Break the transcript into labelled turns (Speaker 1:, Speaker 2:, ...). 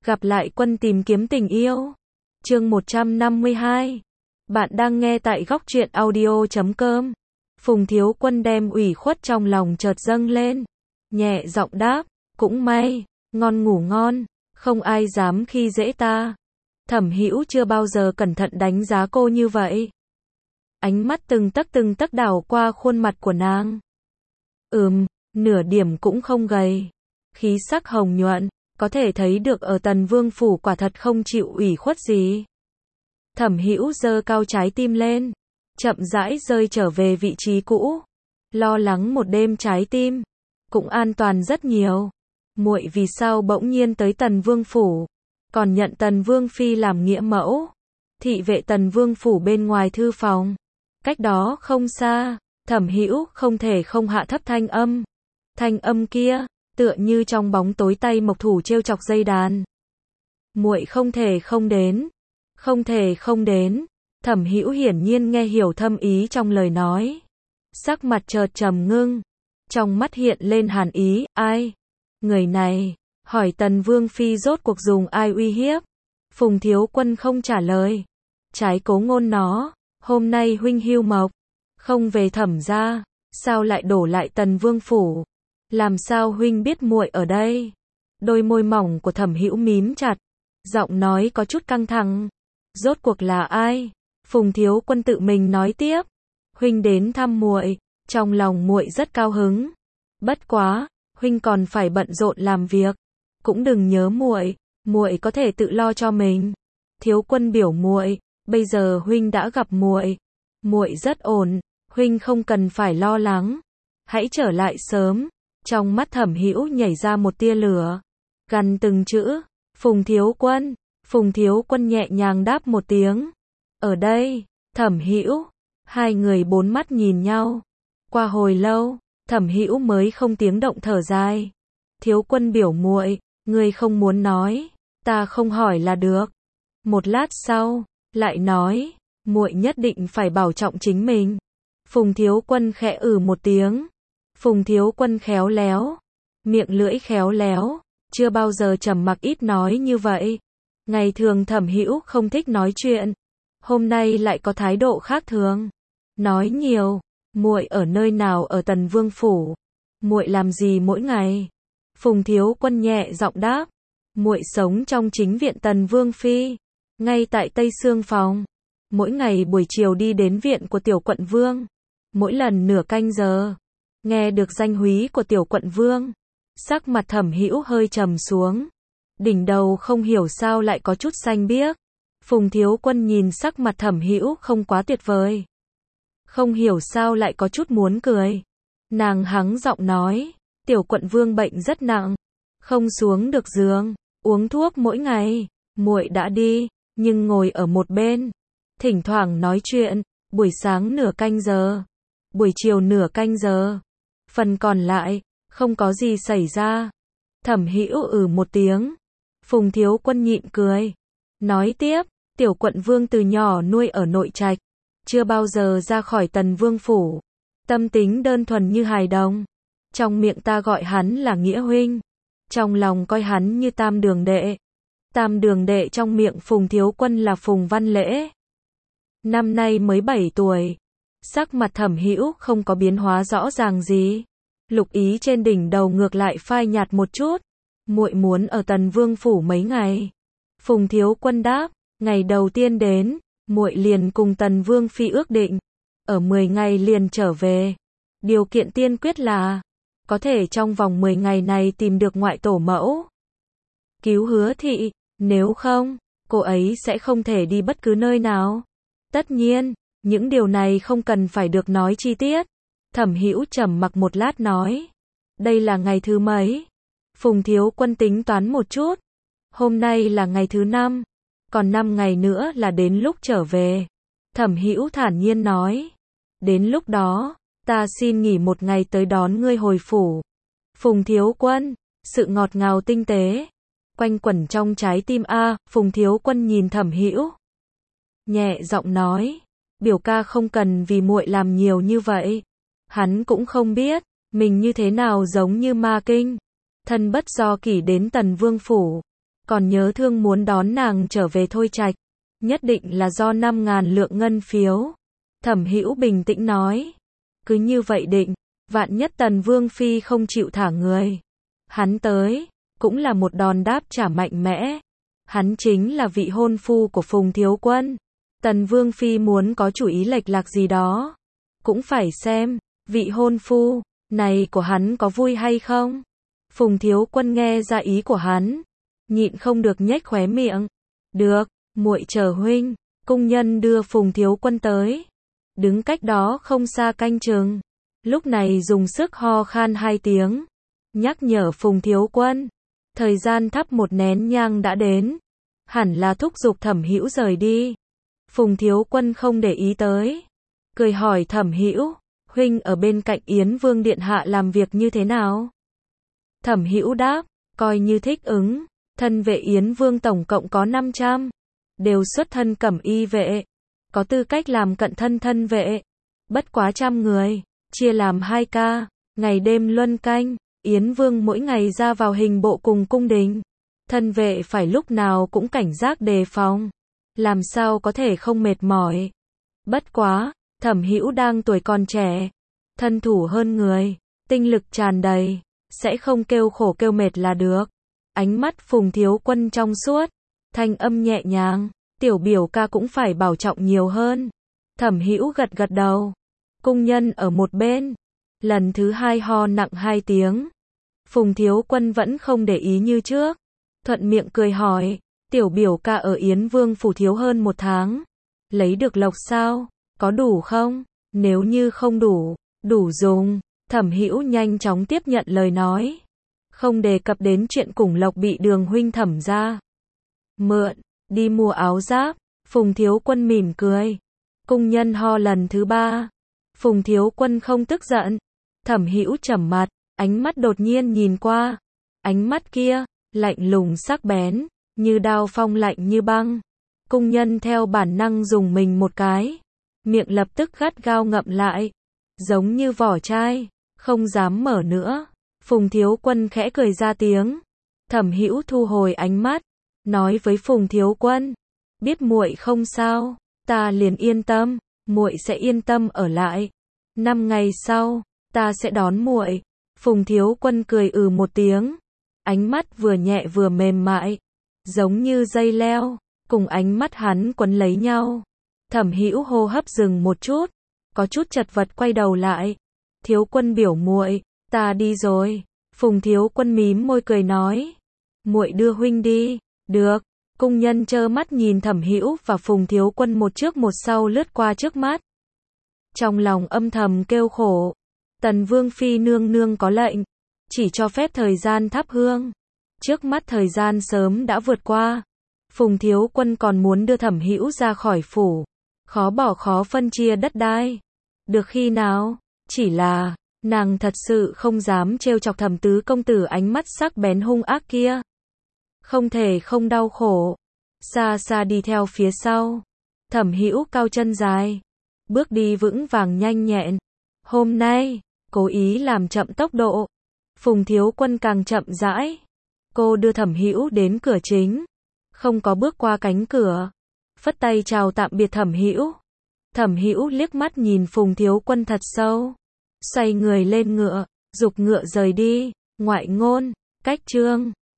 Speaker 1: Gặp lại Quân tìm kiếm tình yêu. Chương 152. Bạn đang nghe tại góc truyện audio.com. Phùng Thiếu Quân đem ủy khuất trong lòng chợt dâng lên, nhẹ giọng đáp, cũng may, ngon ngủ ngon, không ai dám khi dễ ta. Thẩm Hữu chưa bao giờ cẩn thận đánh giá cô như vậy. Ánh mắt từng tấc đảo qua khuôn mặt của nàng. Nửa điểm cũng không gầy. Khí sắc hồng nhuận, có thể thấy được ở Tần Vương phủ quả thật không chịu ủy khuất gì. Thẩm Hữu giơ cao trái tim lên, chậm rãi rơi trở về vị trí cũ. Lo lắng một đêm trái tim cũng an toàn rất nhiều. Muội vì sao bỗng nhiên tới Tần Vương phủ, còn nhận Tần Vương phi làm nghĩa mẫu? Thị vệ Tần Vương phủ bên ngoài thư phòng, cách đó không xa. Thẩm Hữu không thể không hạ thấp thanh âm. Thanh âm kia tựa như trong bóng tối tay mộc thủ trêu chọc dây đàn. Muội không thể không đến, không thể không đến. Thẩm Hữu hiển nhiên nghe hiểu thâm ý trong lời nói, sắc mặt chợt trầm ngưng, trong mắt hiện lên hàn ý. Ai? Người này hỏi Tần Vương phi rốt cuộc dùng ai uy hiếp? Phùng Thiếu Quân không trả lời. Trái cố ngôn nó, hôm nay huynh hưu mộc, không về Thẩm gia, sao lại đổ lại Tần Vương phủ? Làm sao huynh biết muội ở đây? Đôi môi mỏng của Thẩm Hữu mím chặt, giọng nói có chút căng thẳng. Rốt cuộc là ai? Phùng Thiếu Quân tự mình nói tiếp. Huynh đến thăm muội, trong lòng muội rất cao hứng. Bất quá, huynh còn phải bận rộn làm việc, cũng đừng nhớ muội, muội có thể tự lo cho mình. Thiếu Quân biểu muội, bây giờ huynh đã gặp muội, muội rất ổn, huynh không cần phải lo lắng. Hãy trở lại sớm. Trong mắt Thẩm Hữu nhảy ra một tia lửa, gằn từng chữ. Phùng Thiếu Quân. Phùng Thiếu Quân nhẹ nhàng đáp một tiếng. Ở đây. Thẩm Hữu. Hai người bốn mắt nhìn nhau. Qua hồi lâu, Thẩm Hữu mới không tiếng động thở dài. Thiếu Quân biểu muội, ngươi không muốn nói, ta không hỏi là được. Một lát sau, lại nói, muội nhất định phải bảo trọng chính mình. Phùng Thiếu Quân khẽ một tiếng. Phùng Thiếu Quân khéo léo, miệng lưỡi khéo léo, chưa bao giờ trầm mặc ít nói như vậy. Ngày thường Thẩm Hữu không thích nói chuyện, hôm nay lại có thái độ khác thường. Nói nhiều, muội ở nơi nào ở Tần Vương phủ? Muội làm gì mỗi ngày? Phùng Thiếu Quân nhẹ giọng đáp, muội sống trong chính viện Tần Vương phi, ngay tại Tây Sương phòng. Mỗi ngày buổi chiều đi đến viện của Tiểu Quận Vương, mỗi lần nửa canh giờ. Nghe được danh húy của Tiểu Quận Vương, sắc mặt Thẩm Hữu hơi trầm xuống, đỉnh đầu không hiểu sao lại có chút xanh biếc. Phùng Thiếu Quân nhìn sắc mặt Thẩm Hữu không quá tuyệt vời, không hiểu sao lại có chút muốn cười. Nàng hắng giọng nói, Tiểu Quận Vương bệnh rất nặng, không xuống được giường, uống thuốc mỗi ngày. Muội đã đi, nhưng ngồi ở một bên, thỉnh thoảng nói chuyện, buổi sáng nửa canh giờ, buổi chiều nửa canh giờ. Phần còn lại, không có gì xảy ra. Thẩm Hữu một tiếng. Phùng Thiếu Quân nhịn cười, nói tiếp, Tiểu Quận Vương từ nhỏ nuôi ở nội trạch, chưa bao giờ ra khỏi Tần Vương phủ. Tâm tính đơn thuần như hài đồng. Trong miệng ta gọi hắn là nghĩa huynh, trong lòng coi hắn như tam đường đệ. Tam đường đệ trong miệng Phùng Thiếu Quân là Phùng Văn Lễ. Năm nay mới 7 tuổi. Sắc mặt Thẩm Hữu không có biến hóa rõ ràng gì. Lục ý trên đỉnh đầu ngược lại phai nhạt một chút. Muội muốn ở Tần Vương phủ mấy ngày? Phùng Thiếu Quân đáp, ngày đầu tiên đến, muội liền cùng Tần Vương phi ước định, ở 10 ngày liền trở về. Điều kiện tiên quyết là có thể trong vòng 10 ngày này tìm được ngoại tổ mẫu, cứu Hứa thị, nếu không, cô ấy sẽ không thể đi bất cứ nơi nào. Tất nhiên, những điều này không cần phải được nói chi tiết. Thẩm Hữu trầm mặc một lát nói, đây là ngày thứ mấy? Phùng Thiếu Quân tính toán một chút, hôm nay là ngày thứ 5, còn 5 ngày nữa là đến lúc trở về. Thẩm Hữu thản nhiên nói, đến lúc đó, ta xin nghỉ một ngày tới đón ngươi hồi phủ. Phùng Thiếu Quân, sự ngọt ngào tinh tế quanh quẩn trong trái tim Phùng Thiếu Quân nhìn Thẩm Hữu, nhẹ giọng nói, biểu ca không cần vì muội làm nhiều như vậy. Hắn cũng không biết mình như thế nào giống như ma kinh, thân bất do kỷ đến Tần Vương phủ. còn nhớ thương muốn đón nàng trở về Thôi Trạch, nhất định là do 5.000 lượng ngân phiếu. Thẩm Hữu bình tĩnh nói, cứ như vậy định, vạn nhất Tần Vương Phi không chịu thả người. Hắn tới, cũng là một đòn đáp trả mạnh mẽ. Hắn chính là vị hôn phu của Phùng Thiếu Quân. Tần Vương Phi muốn có chủ ý lệch lạc gì đó, cũng phải xem, vị hôn phu này của hắn có vui hay không. Phùng Thiếu Quân nghe ra ý của hắn, nhịn không được nhếch khóe miệng. Được, muội chờ huynh. Cung nhân đưa Phùng Thiếu Quân tới, đứng cách đó không xa canh chừng. Lúc này dùng sức ho khan 2 tiếng, nhắc nhở Phùng Thiếu Quân, thời gian thắp một nén nhang đã đến, hẳn là thúc giục Thẩm Hữu rời đi. Phùng Thiếu Quân không để ý tới, cười hỏi Thẩm Hữu, huynh ở bên cạnh Yến Vương điện hạ làm việc như thế nào? Thẩm Hữu đáp, coi như thích ứng, thân vệ Yến Vương tổng cộng có 500, đều xuất thân cẩm y vệ, có tư cách làm cận thân thân vệ, bất quá 100 người, chia làm 2 ca, ngày đêm luân canh. Yến Vương mỗi ngày ra vào hình bộ cùng cung đình, thân vệ phải lúc nào cũng cảnh giác đề phòng, làm sao có thể không mệt mỏi. Bất quá, Thẩm Hữu đang tuổi còn trẻ, thân thủ hơn người, tinh lực tràn đầy, sẽ không kêu khổ kêu mệt là được. Ánh mắt Phùng Thiếu Quân trong suốt, thanh âm nhẹ nhàng, tiểu biểu ca cũng phải bảo trọng nhiều hơn. Thẩm Hữu gật gật đầu, cung nhân ở một bên, lần thứ 2 ho nặng 2 tiếng. Phùng Thiếu Quân vẫn không để ý như trước, thuận miệng cười hỏi, tiểu biểu ca ở Yến Vương phủ thiếu hơn 1 tháng, lấy được lộc sao, có đủ không? Nếu như không đủ, đủ dùng. Thẩm Hữu nhanh chóng tiếp nhận lời nói, không đề cập đến chuyện Củng Lộc bị Đường huynh Thẩm ra mượn, đi mua áo giáp. Phùng Thiếu Quân mỉm cười, cung nhân ho lần thứ 3, Phùng Thiếu Quân không tức giận. Thẩm Hữu trầm mặt, ánh mắt đột nhiên nhìn qua, ánh mắt kia, lạnh lùng sắc bén, như đao phong lạnh như băng. Cung nhân theo bản năng dùng mình một cái, miệng lập tức gắt gao ngậm lại, giống như vỏ chai, không dám mở nữa. Phùng Thiếu Quân khẽ cười ra tiếng. Thẩm Hữu thu hồi ánh mắt, nói với Phùng Thiếu Quân, biết muội không sao, ta liền yên tâm, muội sẽ yên tâm ở lại. 5 ngày sau, ta sẽ đón muội. Phùng Thiếu Quân cười một tiếng, ánh mắt vừa nhẹ vừa mềm mại, giống như dây leo, cùng ánh mắt hắn quấn lấy nhau. Thẩm Hữu hô hấp dừng một chút, có chút chật vật quay đầu lại. Thiếu Quân biểu muội, ta đi rồi. Phùng Thiếu Quân mím môi cười nói, muội đưa huynh đi. Được. Cung nhân trơ mắt nhìn Thẩm Hữu và Phùng Thiếu Quân một trước một sau lướt qua trước mắt, trong lòng âm thầm kêu khổ. Tần Vương Phi nương nương có lệnh, chỉ cho phép thời gian thắp hương. Trước mắt thời gian sớm đã vượt qua. Phùng Thiếu Quân còn muốn đưa Thẩm Hữu ra khỏi phủ, khó bỏ khó phân chia đất đai. Được khi nào? Chỉ là, nàng thật sự không dám trêu chọc Thẩm tứ công tử ánh mắt sắc bén hung ác kia. Không thể không đau khổ. Xa xa đi theo phía sau. Thẩm Hữu cao chân dài, bước đi vững vàng nhanh nhẹn. Hôm nay, cố ý làm chậm tốc độ. Phùng Thiếu Quân càng chậm rãi. Cô đưa Thẩm Hữu đến cửa chính, không có bước qua cánh cửa, phất tay chào tạm biệt Thẩm Hữu. Thẩm Hữu liếc mắt nhìn Phùng Thiếu Quân thật sâu, xoay người lên ngựa, giục ngựa rời đi. Ngoại ngôn, cách chương